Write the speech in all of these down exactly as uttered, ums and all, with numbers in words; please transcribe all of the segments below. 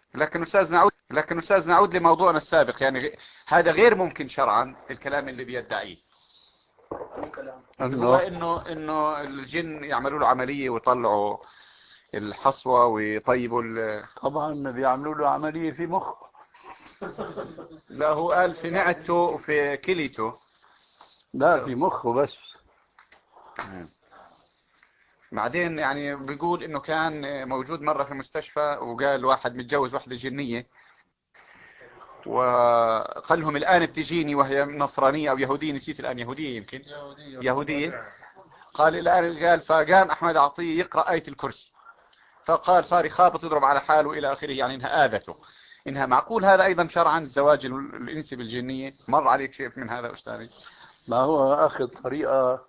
لكن أستاذ نعود لكن أستاذ نعود لموضوعنا السابق، يعني غ- هذا غير ممكن شرعا الكلام اللي بيدعيه، اللي هو انه انه انه الجن يعملوا له عملية ويطلعوا الحصوة ويطيبوا ال... طبعا بيعملوا له عملية في مخه. لا، هو قال في معدته وفي كليته. لا، في مخه بس. بعدين يعني بيقول انه كان موجود مرة في مستشفى، وقال واحد متجوز واحدة جنية، وقال لهم الآن بتجيني وهي نصرانية أو يهودية، نسيت الآن، يهودية يمكن، يهودية. قال الآن، قال فقام أحمد عطية يقرأ آية الكرسي، فقال صار يخابط يضرب على حاله إلى آخره، يعني إنها آذته. إنها معقول هذا أيضا شرعا الزواج الإنسي بالجنية؟ مر عليك شيء من هذا أستاذي؟ ما هو أخذ طريقة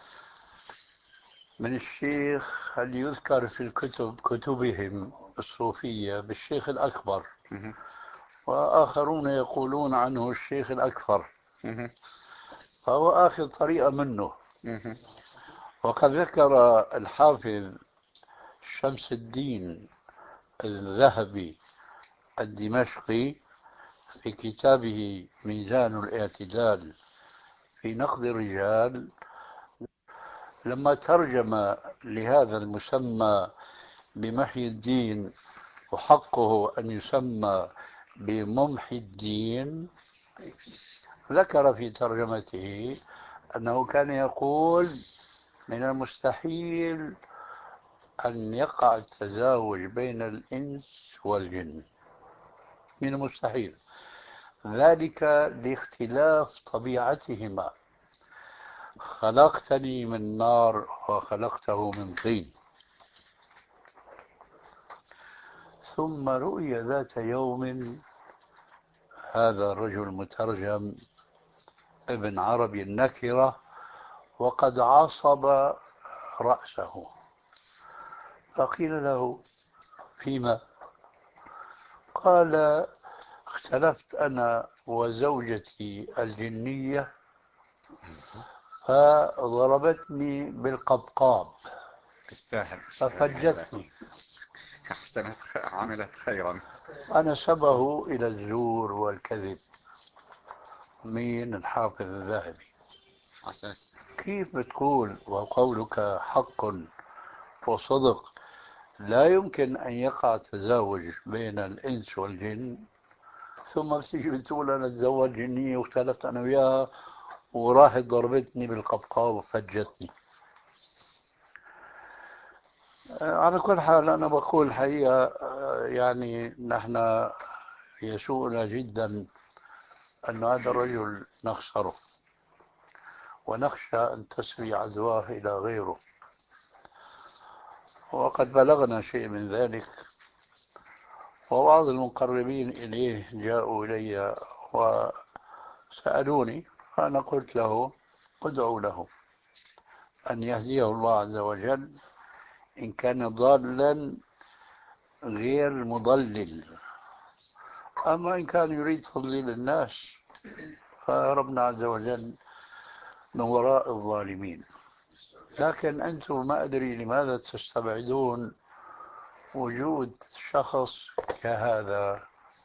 من الشيخ اللي يذكر في الكتب كتبهم الصوفية بالشيخ الأكبر، مه. وآخرون يقولون عنه الشيخ الأكثر، مه. فهو آخذ طريقة منه. مه. وقد ذكر الحافظ شمس الدين الذهبي الدمشقي في كتابه ميزان الاعتدال في نقد الرجال، لما ترجم لهذا المسمى بمحي الدين وحقه أن يسمى بممحي الدين، ذكر في ترجمته أنه كان يقول من المستحيل أن يقع التزاوج بين الإنس والجن، من المستحيل، ذلك لاختلاف طبيعتهما، خلقتني من نار وخلقته من طين. ثم رؤي ذات يوم هذا الرجل المترجم ابن عربي النكرة وقد عصب رأسه، فقيل له فيما؟ قال اختلفت أنا وزوجتي الجنية فضربتني بالقبقاب تستاهل. ففجتني. أحسنت، عملت خيرا. فنسبه إلى الزور والكذب من الحافظ الذهبي. أساس. كيف بتقول وقولك حق وصدق لا يمكن أن يقع تزاوج بين الإنس والجن، ثم بتيجي بتقول أنا أتزوج جنية واختلفت أنا وياها وراحت ضربتني بالقبقاب وفجتني؟ على كل حال أنا بقول الحقيقة، يعني نحن يسوءنا جدا أن هذا الرجل نخسره ونخشى أن تسري عدواه إلى غيره، وقد بلغنا شيء من ذلك، وبعض المقربين إليه جاءوا إلي وسألوني، فأنا قلت له ادعوا له أن يهديه الله عز وجل إن كان ضالا غير مضلل، أما إن كان يريد تضليل الناس فربنا عز وجل من وراء الظالمين. لكن أنتم ما أدري لماذا تستبعدون وجود شخص كهذا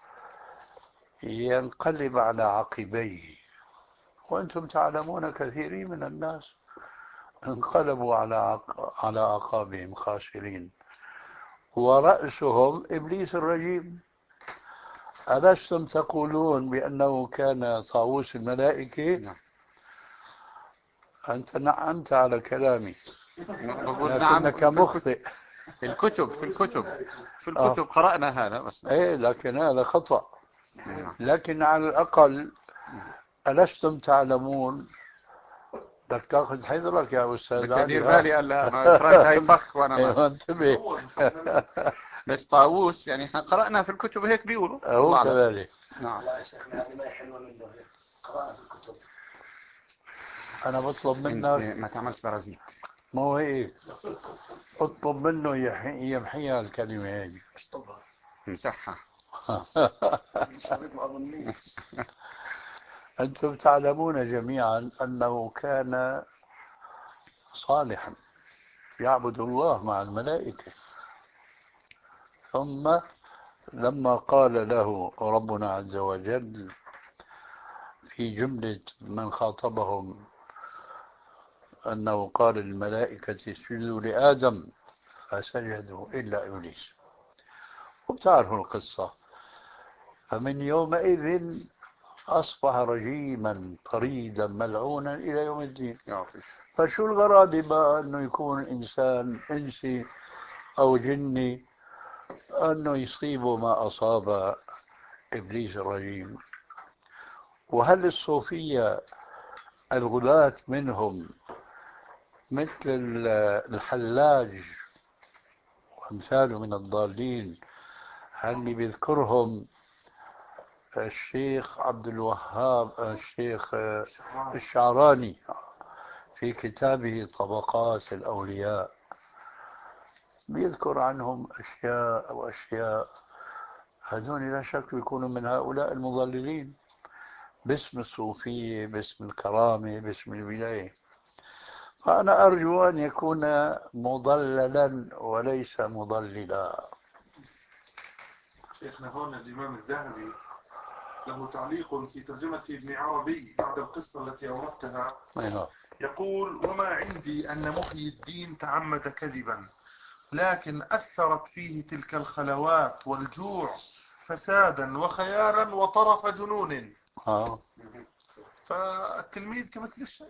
ينقلب على عقبيه، وأنتم تعلمون كثيرين من الناس انقلبوا على عق... على أعقابهم خاسرين، ورأسهم إبليس الرجيم. ألستم تقولون بأنه كان طاووس الملائكة؟ نعم. أنت نعمت على كلامي بقول نعم. لكنك في الكتب مخطئ. في الكتب في الكتب في آه. الكتب قرأنا هذا بس. إيه، لكن هذا خطأ. نعم. لكن على الأقل ألستم تعلمون؟ بدك تاخذ حذرك يا أستاذ بالتدير علي. بالي ألا ما فرنك هاي فخ وأنا ما. انتبه. بس طاووس يعني احنا قرأنا في الكتب هيك بيقولوا. هو الله أعلم. كذلك. نعم. لا يا شيخنا هذه ما هي حلوة منه، قرأنا في الكتب. أنا بطلب انت منك، ما تعملش برازيت. ما هو هيك، اطلب منه يحي- يمحيها الكلمة هذه. اشطبها. مسحها. أنتم تعلمون جميعا أنه كان صالحا يعبد الله مع الملائكة، ثم لما قال له ربنا عز وجل في جملة من خاطبهم أنه قال للملائكة اسجدوا لآدم فسجدوا إلا إبليس، وبتعرفوا القصة. فمن يومئذ أصبح رجيما طريدا ملعونا إلى يوم الدين. فشو الغرابة بقى أنه يكون إنسان إنسي أو جني أنه يصيبه ما أصاب إبليس الرجيم؟ وهل الصوفية الغلاة منهم مثل الحلاج وأمثاله من الضالين، هل اللي بيذكرهم الشيخ عبد الوهاب الشيخ الشعراني في كتابه طبقات الأولياء، بيذكر عنهم أشياء وأشياء، هذول لا شك يكونوا من هؤلاء المضللين باسم الصوفية، باسم الكرامة، باسم الولاية. فأنا أرجو أن يكون مضللا وليس مضللا. شيخنا هون الإمام الذهبي له تعليق في ترجمة ابن عربي بعد القصة التي أوردتها، يقول: وما عندي أن محيي الدين تعمد كذبا، لكن أثرت فيه تلك الخلوات والجوع فسادا وخيالا وطرف جنون. آه. فالتلميذ كمثل الشيء.